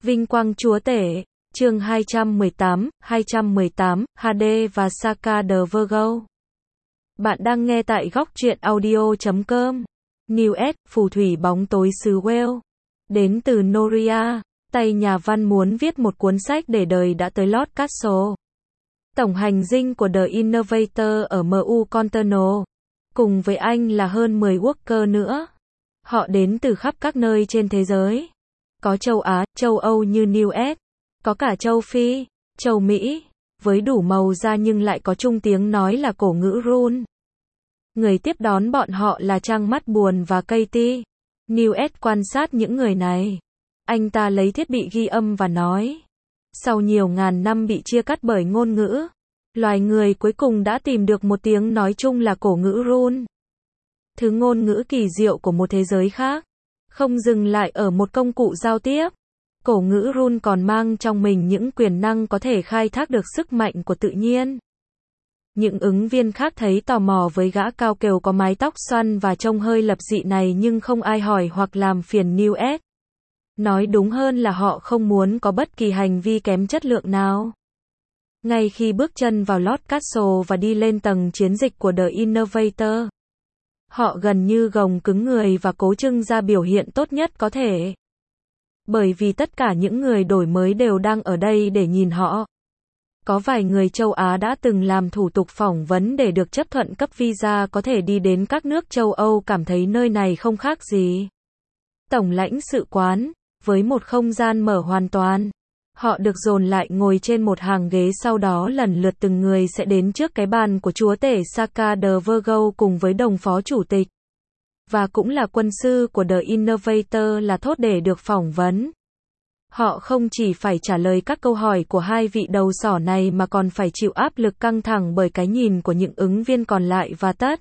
Vinh quang chúa tể, chương 218, HD và Saka the Virgo. Bạn đang nghe tại góc truyện audio.com. New S, phù thủy bóng tối xứ Wales. Đến từ Noria, tay nhà văn muốn viết một cuốn sách để đời đã tới Lord Castle. Tổng hành dinh của The Innovator ở MU Conterno. Cùng với anh là hơn 10 worker nữa. Họ đến từ khắp các nơi trên thế giới. Có châu Á, châu Âu như New S. Có cả châu Phi, châu Mỹ. Với đủ màu da nhưng lại có chung tiếng nói là cổ ngữ Rune. Người tiếp đón bọn họ là Trang Mắt Buồn và Katie. New S quan sát những người này. Anh ta lấy thiết bị ghi âm và nói. Sau nhiều ngàn năm bị chia cắt bởi ngôn ngữ, loài người cuối cùng đã tìm được một tiếng nói chung là cổ ngữ Rune. Thứ ngôn ngữ kỳ diệu của một thế giới khác. Không dừng lại ở một công cụ giao tiếp. Cổ ngữ Rune còn mang trong mình những quyền năng có thể khai thác được sức mạnh của tự nhiên. Những ứng viên khác thấy tò mò với gã cao kèo có mái tóc xoăn và trông hơi lập dị này nhưng không ai hỏi hoặc làm phiền New S. Nói đúng hơn là họ không muốn có bất kỳ hành vi kém chất lượng nào. Ngay khi bước chân vào Lord Castle và đi lên tầng chiến dịch của The Innovator, họ gần như gồng cứng người và cố trưng ra biểu hiện tốt nhất có thể. Bởi vì tất cả những người đổi mới đều đang ở đây để nhìn họ. Có vài người châu Á đã từng làm thủ tục phỏng vấn để được chấp thuận cấp visa có thể đi đến các nước châu Âu cảm thấy nơi này không khác gì tổng lãnh sự quán, với một không gian mở hoàn toàn. Họ được dồn lại ngồi trên một hàng ghế sau đó lần lượt từng người sẽ đến trước cái bàn của chúa tể Saka the Virgo cùng với đồng phó chủ tịch. Và cũng là quân sư của The Innovator là thốt để được phỏng vấn. Họ không chỉ phải trả lời các câu hỏi của hai vị đầu sỏ này mà còn phải chịu áp lực căng thẳng bởi cái nhìn của những ứng viên còn lại và tất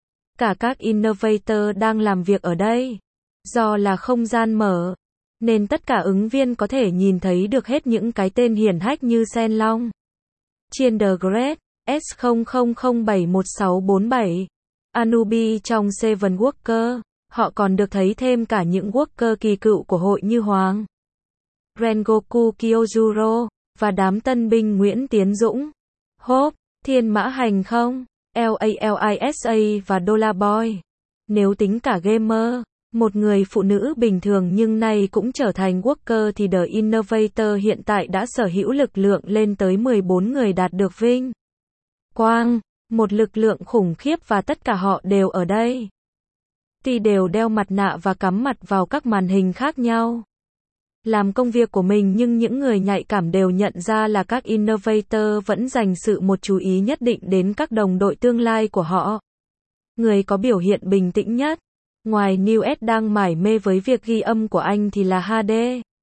cả các Innovator đang làm việc ở đây. Do là không gian mở, nên tất cả ứng viên có thể nhìn thấy được hết những cái tên hiển hách như Sen Long, Chiên The Great, S00071647, Anubi trong Seven Worker. Họ còn được thấy thêm cả những worker kỳ cựu của hội như Hoàng Rengoku Kyojuro, và đám tân binh Nguyễn Tiến Dũng, Hope, Thiên Mã Hành Không, LALISA và Dollar Boy. Nếu tính cả gamer, một người phụ nữ bình thường nhưng nay cũng trở thành worker thì The Innovator hiện tại đã sở hữu lực lượng lên tới 14 người đạt được vinh quang, một lực lượng khủng khiếp và tất cả họ đều ở đây. Tuy đều đeo mặt nạ và cắm mặt vào các màn hình khác nhau. Làm công việc của mình nhưng những người nhạy cảm đều nhận ra là các Innovator vẫn dành một chú ý nhất định đến các đồng đội tương lai của họ. Người có biểu hiện bình tĩnh nhất, ngoài New S đang mải mê với việc ghi âm của anh thì là HD.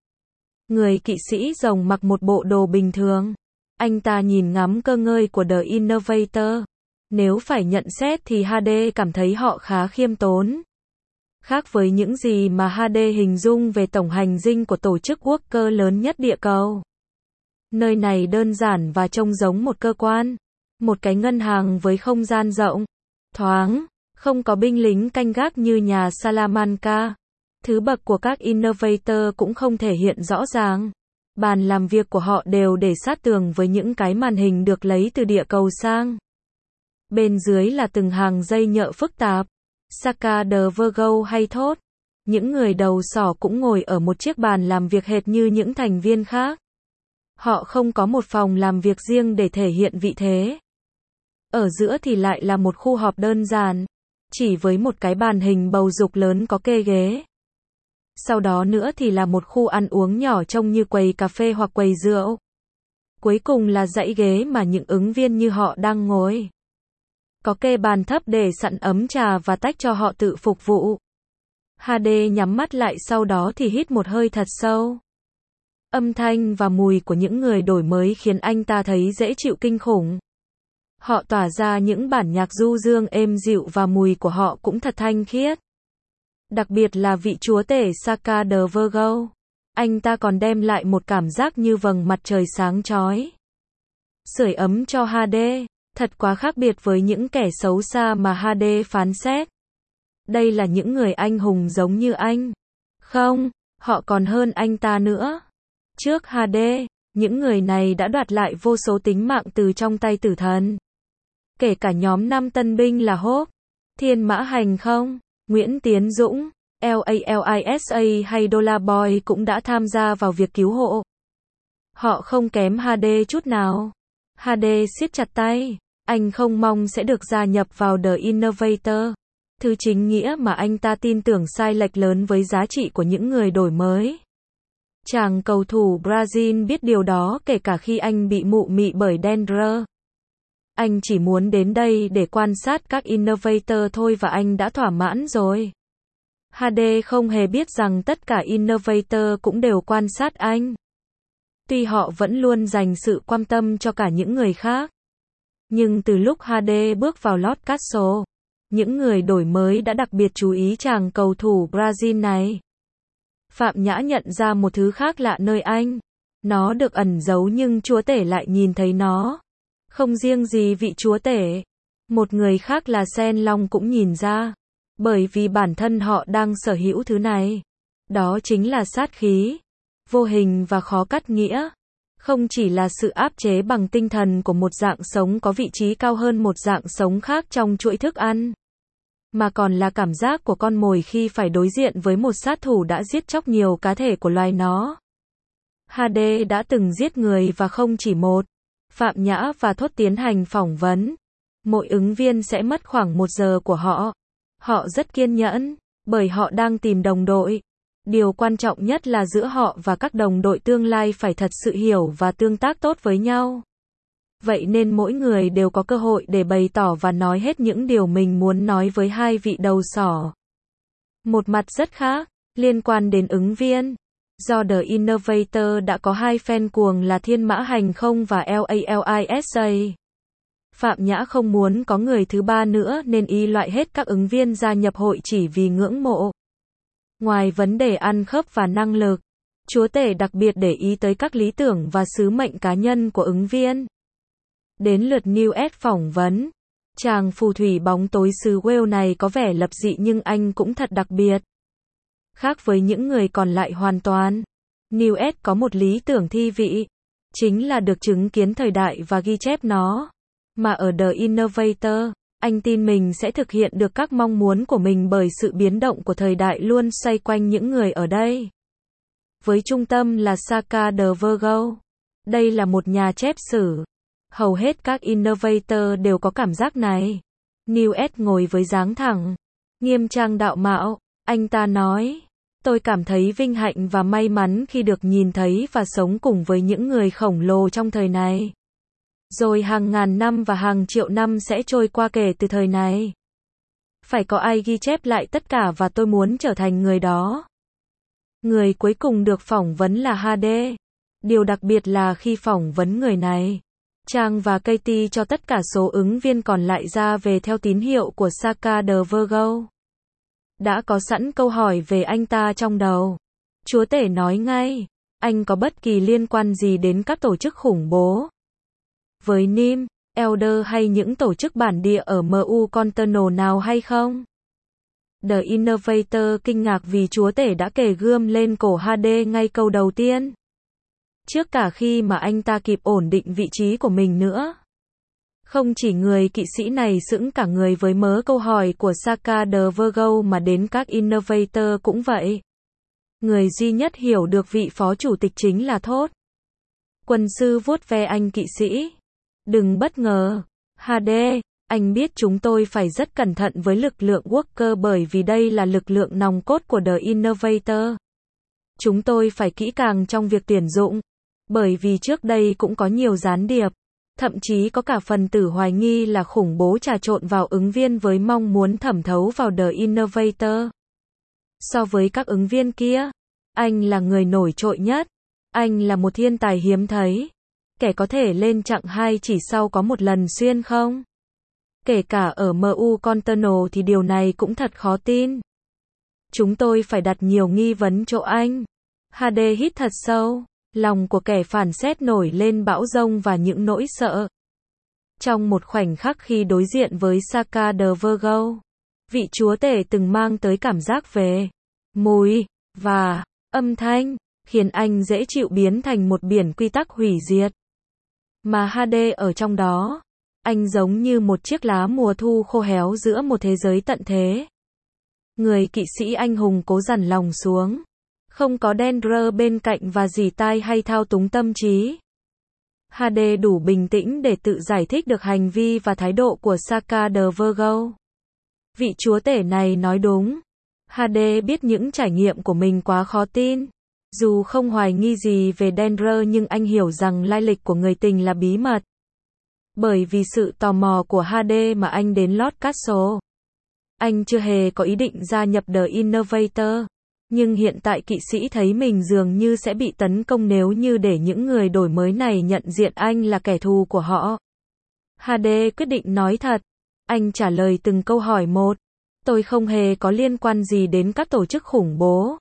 Người kỵ sĩ rồng mặc một bộ đồ bình thường. Anh ta nhìn ngắm cơ ngơi của The Innovator. Nếu phải nhận xét thì HD cảm thấy họ khá khiêm tốn. Khác với những gì mà HD hình dung về tổng hành dinh của tổ chức worker lớn nhất địa cầu. Nơi này đơn giản và trông giống một cơ quan. Một cái ngân hàng với không gian rộng, thoáng, không có binh lính canh gác như nhà Salamanca. Thứ bậc của các Innovator cũng không thể hiện rõ ràng. Bàn làm việc của họ đều để sát tường với những cái màn hình được lấy từ địa cầu sang. Bên dưới là từng hàng dây nhợ phức tạp. Saka the Virgo hay thốt. Những người đầu sỏ cũng ngồi ở một chiếc bàn làm việc hệt như những thành viên khác. Họ không có một phòng làm việc riêng để thể hiện vị thế. Ở giữa thì lại là một khu họp đơn giản, chỉ với một cái bàn hình bầu dục lớn có kê ghế. Sau đó nữa thì là một khu ăn uống nhỏ trông như quầy cà phê hoặc quầy rượu. Cuối cùng là dãy ghế mà những ứng viên như họ đang ngồi. Có kê bàn thấp để sẵn ấm trà và tách cho họ tự phục vụ. HD nhắm mắt lại sau đó thì hít một hơi thật sâu. Âm thanh và mùi của những người đổi mới khiến anh ta thấy dễ chịu kinh khủng. Họ tỏa ra những bản nhạc du dương êm dịu và mùi của họ cũng thật thanh khiết. Đặc biệt là vị chúa tể Saka the Virgo. Anh ta còn đem lại một cảm giác như vầng mặt trời sáng chói. Sưởi ấm cho HD. Thật quá khác biệt với những kẻ xấu xa mà HD phán xét. Đây là những người anh hùng giống như anh. Không, họ còn hơn anh ta nữa. Trước HD, những người này đã đoạt lại vô số tính mạng từ trong tay tử thần. Kể cả nhóm 5 tân binh là Hope, Thiên Mã Hành Không, Nguyễn Tiến Dũng, LALISA hay Dollar Boy cũng đã tham gia vào việc cứu hộ. Họ không kém HD chút nào. HD siết chặt tay. Anh không mong sẽ được gia nhập vào The Innovator. Thứ chính nghĩa mà anh ta tin tưởng sai lệch lớn với giá trị của những người đổi mới. Chàng cầu thủ Brazil biết điều đó kể cả khi anh bị mụ mị bởi Denver. Anh chỉ muốn đến đây để quan sát các Innovator thôi và anh đã thỏa mãn rồi. HD không hề biết rằng tất cả Innovator cũng đều quan sát anh. Tuy họ vẫn luôn dành sự quan tâm cho cả những người khác. Nhưng từ lúc HD bước vào Lord Castle, những người đổi mới đã đặc biệt chú ý chàng cầu thủ Brazil này. Phạm Nhã nhận ra một thứ khác lạ nơi anh. Nó được ẩn giấu nhưng chúa tể lại nhìn thấy nó. Không riêng gì vị chúa tể. Một người khác là Sen Long cũng nhìn ra. Bởi vì bản thân họ đang sở hữu thứ này. Đó chính là sát khí. Vô hình và khó cắt nghĩa. Không chỉ là sự áp chế bằng tinh thần của một dạng sống có vị trí cao hơn một dạng sống khác trong chuỗi thức ăn. Mà còn là cảm giác của con mồi khi phải đối diện với một sát thủ đã giết chóc nhiều cá thể của loài nó. HD đã từng giết người và không chỉ một. Phạm Nhã và Thốt tiến hành phỏng vấn. Mỗi ứng viên sẽ mất khoảng 1 giờ của họ. Họ rất kiên nhẫn, bởi họ đang tìm đồng đội. Điều quan trọng nhất là giữa họ và các đồng đội tương lai phải thật sự hiểu và tương tác tốt với nhau. Vậy nên mỗi người đều có cơ hội để bày tỏ và nói hết những điều mình muốn nói với hai vị đầu sỏ. Một mặt rất khác, liên quan đến ứng viên. Do The Innovator đã có 2 fan cuồng là Thiên Mã Hành Không và LALISA. Phạm Nhã không muốn có người thứ ba nữa nên y loại hết các ứng viên gia nhập hội chỉ vì ngưỡng mộ. Ngoài vấn đề ăn khớp và năng lực, chúa tể đặc biệt để ý tới các lý tưởng và sứ mệnh cá nhân của ứng viên. Đến lượt Newt phỏng vấn. Chàng phù thủy bóng tối xứ Wales này có vẻ lập dị nhưng anh cũng thật đặc biệt. Khác với những người còn lại hoàn toàn. Newt có một lý tưởng thi vị. Chính là được chứng kiến thời đại và ghi chép nó. Mà ở The Innovator, anh tin mình sẽ thực hiện được các mong muốn của mình bởi sự biến động của thời đại luôn xoay quanh những người ở đây. Với trung tâm là Saka de Virgo. Đây là một nhà chép sử. Hầu hết các Innovator đều có cảm giác này. Newt ngồi với dáng thẳng, nghiêm trang đạo mạo. Anh ta nói, tôi cảm thấy vinh hạnh và may mắn khi được nhìn thấy và sống cùng với những người khổng lồ trong thời này. Rồi hàng ngàn năm và hàng triệu năm sẽ trôi qua kể từ thời này. Phải có ai ghi chép lại tất cả và tôi muốn trở thành người đó. Người cuối cùng được phỏng vấn là HD. Điều đặc biệt là khi phỏng vấn người này, Trang và Katie cho tất cả số ứng viên còn lại ra về theo tín hiệu của Saka de Virgo. Đã có sẵn câu hỏi về anh ta trong đầu. Chúa tể nói ngay, anh có bất kỳ liên quan gì đến các tổ chức khủng bố? Với Nim, Elder hay những tổ chức bản địa ở MU Continental nào hay không? The Innovator kinh ngạc vì chúa tể đã kề gươm lên cổ HD ngay câu đầu tiên. Trước cả khi mà anh ta kịp ổn định vị trí của mình nữa. Không chỉ người kỵ sĩ này sững cả người với mớ câu hỏi của Saka de Virgo mà đến các Innovator cũng vậy. Người duy nhất hiểu được vị phó chủ tịch chính là Thốt. Quân sư vuốt ve anh kỵ sĩ. Đừng bất ngờ. HD, anh biết chúng tôi phải rất cẩn thận với lực lượng Worker bởi vì đây là lực lượng nòng cốt của The Innovator. Chúng tôi phải kỹ càng trong việc tuyển dụng. Bởi vì trước đây cũng có nhiều gián điệp. Thậm chí có cả phần tử hoài nghi là khủng bố trà trộn vào ứng viên với mong muốn thẩm thấu vào The Innovator. So với các ứng viên kia, anh là người nổi trội nhất. Anh là một thiên tài hiếm thấy. Kẻ có thể lên chặng 2 chỉ sau có một lần xuyên không? Kể cả ở MU Continental thì điều này cũng thật khó tin. Chúng tôi phải đặt nhiều nghi vấn chỗ anh. HD hít thật sâu. Lòng của kẻ phản xét nổi lên bão giông và những nỗi sợ. Trong một khoảnh khắc khi đối diện với Saka de Virgo, vị chúa tể từng mang tới cảm giác về mùi và âm thanh. khiến anh dễ chịu biến thành một biển quy tắc hủy diệt. Mà HD ở trong đó, anh giống như một chiếc lá mùa thu khô héo giữa một thế giới tận thế. Người kỵ sĩ anh hùng cố dằn lòng xuống. Không có Dendro bên cạnh và dì tai hay thao túng tâm trí. HD đủ bình tĩnh để tự giải thích được hành vi và thái độ của Saka the Virgo. Vị chúa tể này nói đúng. HD biết những trải nghiệm của mình quá khó tin. Dù không hoài nghi gì về Dendro nhưng anh hiểu rằng lai lịch của người tình là bí mật. Bởi vì sự tò mò của HD mà anh đến Lord Castle. Anh chưa hề có ý định gia nhập The Innovator. Nhưng hiện tại kỵ sĩ thấy mình dường như sẽ bị tấn công nếu như để những người đổi mới này nhận diện anh là kẻ thù của họ. HD quyết định nói thật. Anh trả lời từng câu hỏi một. Tôi không hề có liên quan gì đến các tổ chức khủng bố.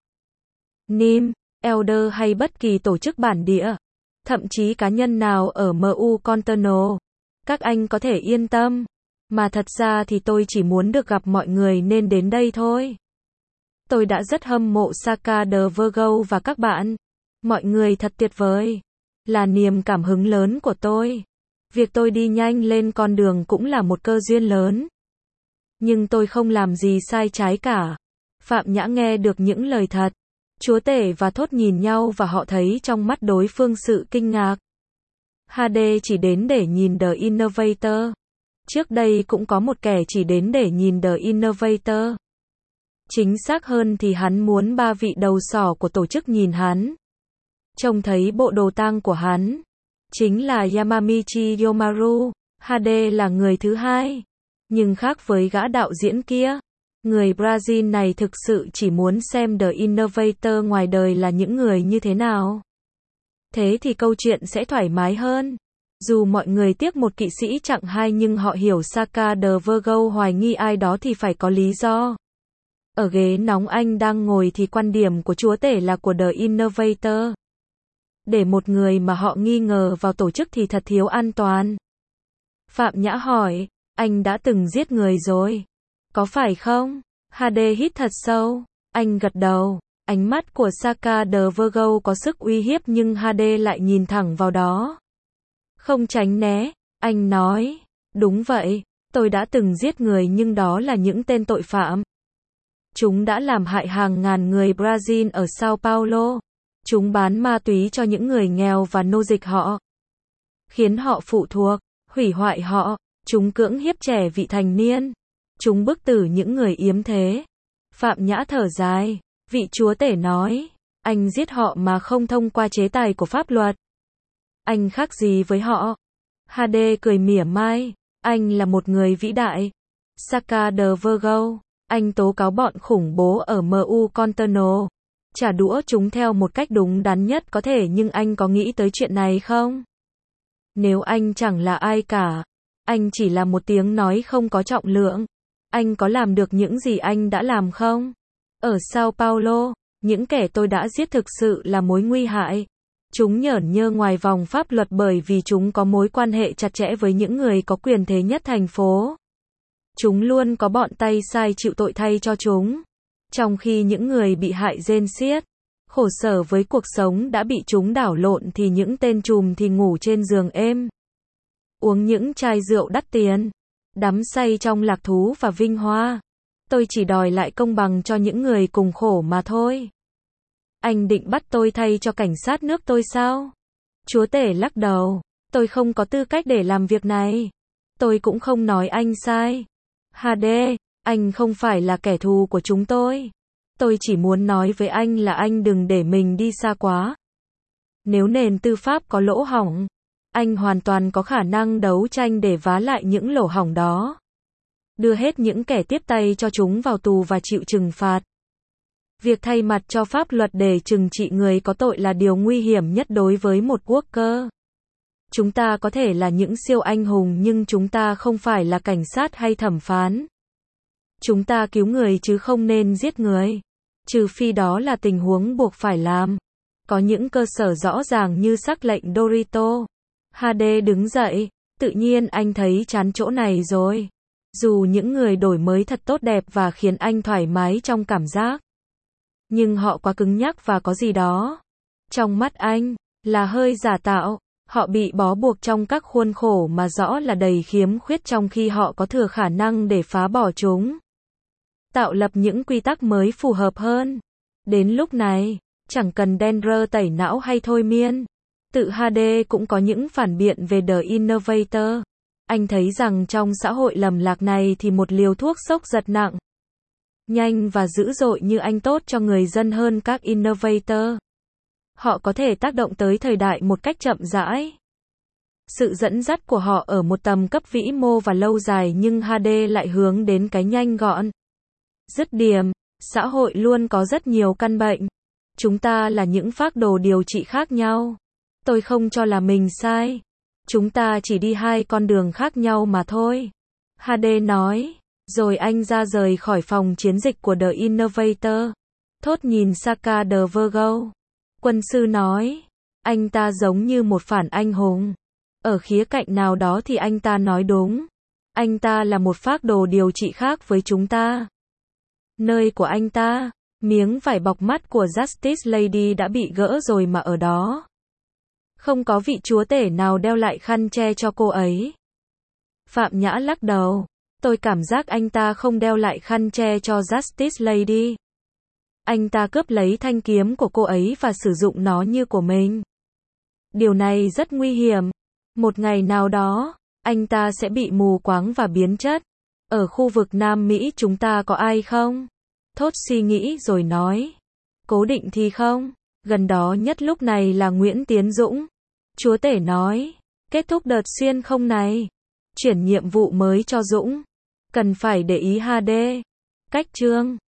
NIM, Elder hay bất kỳ tổ chức bản địa. Thậm chí cá nhân nào ở MU Continental. Các anh có thể yên tâm. Mà thật ra thì tôi chỉ muốn được gặp mọi người nên đến đây thôi. Tôi đã rất hâm mộ Saka the Virgo và các bạn. Mọi người thật tuyệt vời. Là niềm cảm hứng lớn của tôi. Việc tôi đi nhanh lên con đường cũng là một cơ duyên lớn. Nhưng tôi không làm gì sai trái cả. Phạm Nhã nghe được những lời thật. Chúa tể và Thốt nhìn nhau và họ thấy trong mắt đối phương sự kinh ngạc. HD chỉ đến để nhìn The Innovator. Trước đây cũng có một kẻ chỉ đến để nhìn The Innovator. Chính xác hơn thì hắn muốn ba vị đầu sỏ của tổ chức nhìn hắn. Trông thấy bộ đồ tang của hắn. Chính là Yamamichi Yomaru. HD là người thứ hai. Nhưng khác với gã đạo diễn kia. Người Brazil này thực sự chỉ muốn xem The Innovator ngoài đời là những người như thế nào. Thế thì câu chuyện sẽ thoải mái hơn. Dù mọi người tiếc một kỵ sĩ chặng 2 nhưng họ hiểu Saka the Virgo hoài nghi ai đó thì phải có lý do. Ở ghế nóng anh đang ngồi thì quan điểm của chúa tể là của The Innovator. Để một người mà họ nghi ngờ vào tổ chức thì thật thiếu an toàn. Phạm Nhã hỏi, anh đã từng giết người rồi. Có phải không? HD hít thật sâu. Anh gật đầu. Ánh mắt của Saka the Virgo có sức uy hiếp nhưng HD lại nhìn thẳng vào đó. Không tránh né. Anh nói. Đúng vậy. Tôi đã từng giết người nhưng đó là những tên tội phạm. Chúng đã làm hại hàng ngàn người Brazil ở Sao Paulo. Chúng bán ma túy cho những người nghèo và nô dịch họ. Khiến họ phụ thuộc, hủy hoại họ. Chúng cưỡng hiếp trẻ vị thành niên. Chúng bức tử những người yếm thế. Phạm Nhã thở dài. Vị chúa tể nói. Anh giết họ mà không thông qua chế tài của pháp luật. Anh khác gì với họ? HD cười mỉa mai. Anh là một người vĩ đại. Saka the Virgo. Anh tố cáo bọn khủng bố ở MU Continental. Trả đũa chúng theo một cách đúng đắn nhất có thể nhưng anh có nghĩ tới chuyện này không? Nếu anh chẳng là ai cả. Anh chỉ là một tiếng nói không có trọng lượng. Anh có làm được những gì anh đã làm không? Ở Sao Paulo, những kẻ tôi đã giết thực sự là mối nguy hại. Chúng nhởn nhơ ngoài vòng pháp luật bởi vì chúng có mối quan hệ chặt chẽ với những người có quyền thế nhất thành phố. Chúng luôn có bọn tay sai chịu tội thay cho chúng. Trong khi những người bị hại rên xiết, khổ sở với cuộc sống đã bị chúng đảo lộn thì những tên trùm thì ngủ trên giường êm. Uống những chai rượu đắt tiền. Đắm say trong lạc thú và vinh hoa. Tôi chỉ đòi lại công bằng cho những người cùng khổ mà thôi. Anh định bắt tôi thay cho cảnh sát nước tôi sao? Chúa tể lắc đầu. Tôi không có tư cách để làm việc này. Tôi cũng không nói anh sai. HD, anh không phải là kẻ thù của chúng tôi. Tôi chỉ muốn nói với anh là anh đừng để mình đi xa quá. Nếu nền tư pháp có lỗ hổng, anh hoàn toàn có khả năng đấu tranh để vá lại những lỗ hổng đó. Đưa hết những kẻ tiếp tay cho chúng vào tù và chịu trừng phạt. Việc thay mặt cho pháp luật để trừng trị người có tội là điều nguy hiểm nhất đối với một quốc cơ. Chúng ta có thể là những siêu anh hùng nhưng chúng ta không phải là cảnh sát hay thẩm phán. Chúng ta cứu người chứ không nên giết người. Trừ phi đó là tình huống buộc phải làm. Có những cơ sở rõ ràng như sắc lệnh Dorito. HD đứng dậy. Tự nhiên anh thấy chán chỗ này rồi. Dù những người đổi mới thật tốt đẹp và khiến anh thoải mái trong cảm giác. Nhưng họ quá cứng nhắc và có gì đó Trong mắt anh, là hơi giả tạo. Họ bị bó buộc trong các khuôn khổ mà rõ là đầy khiếm khuyết trong khi họ có thừa khả năng để phá bỏ chúng. Tạo lập những quy tắc mới phù hợp hơn. Đến lúc này, chẳng cần Dendler tẩy não hay thôi miên. Tự HD cũng có những phản biện về The Innovator. Anh thấy rằng trong xã hội lầm lạc này thì một liều thuốc sốc giật nặng, nhanh và dữ dội như anh tốt cho người dân hơn các Innovator. Họ có thể tác động tới thời đại một cách chậm rãi. Sự dẫn dắt của họ ở một tầm cấp vĩ mô và lâu dài nhưng HD lại hướng đến cái nhanh gọn, dứt điểm. Xã hội luôn có rất nhiều căn bệnh. Chúng ta là những phác đồ điều trị khác nhau. Tôi không cho là mình sai. Chúng ta chỉ đi hai con đường khác nhau mà thôi. HD nói. Rồi anh ra rời khỏi phòng chiến dịch của The Innovator. Thốt nhìn Saka the Virgo. Quân sư nói. Anh ta giống như một phản anh hùng. Ở khía cạnh nào đó thì anh ta nói đúng. Anh ta là một phác đồ điều trị khác với chúng ta. Nơi của anh ta, miếng vải bọc mắt của Justice Lady đã bị gỡ rồi mà ở đó. Không có vị chúa tể nào đeo lại khăn che cho cô ấy. Phạm Nhã lắc đầu. Tôi cảm giác anh ta không đeo lại khăn che cho Justice Lady. Anh ta cướp lấy thanh kiếm của cô ấy và sử dụng nó như của mình. Điều này rất nguy hiểm. Một ngày nào đó, anh ta sẽ bị mù quáng và biến chất. Ở khu vực Nam Mỹ chúng ta có ai không? Thốt suy nghĩ rồi nói. Cố Định thì không. Gần đó nhất lúc này là Nguyễn Tiến Dũng. Chúa tể nói. Kết thúc đợt xuyên không này. Chuyển nhiệm vụ mới cho Dũng. Cần phải để ý HD. Cách chương.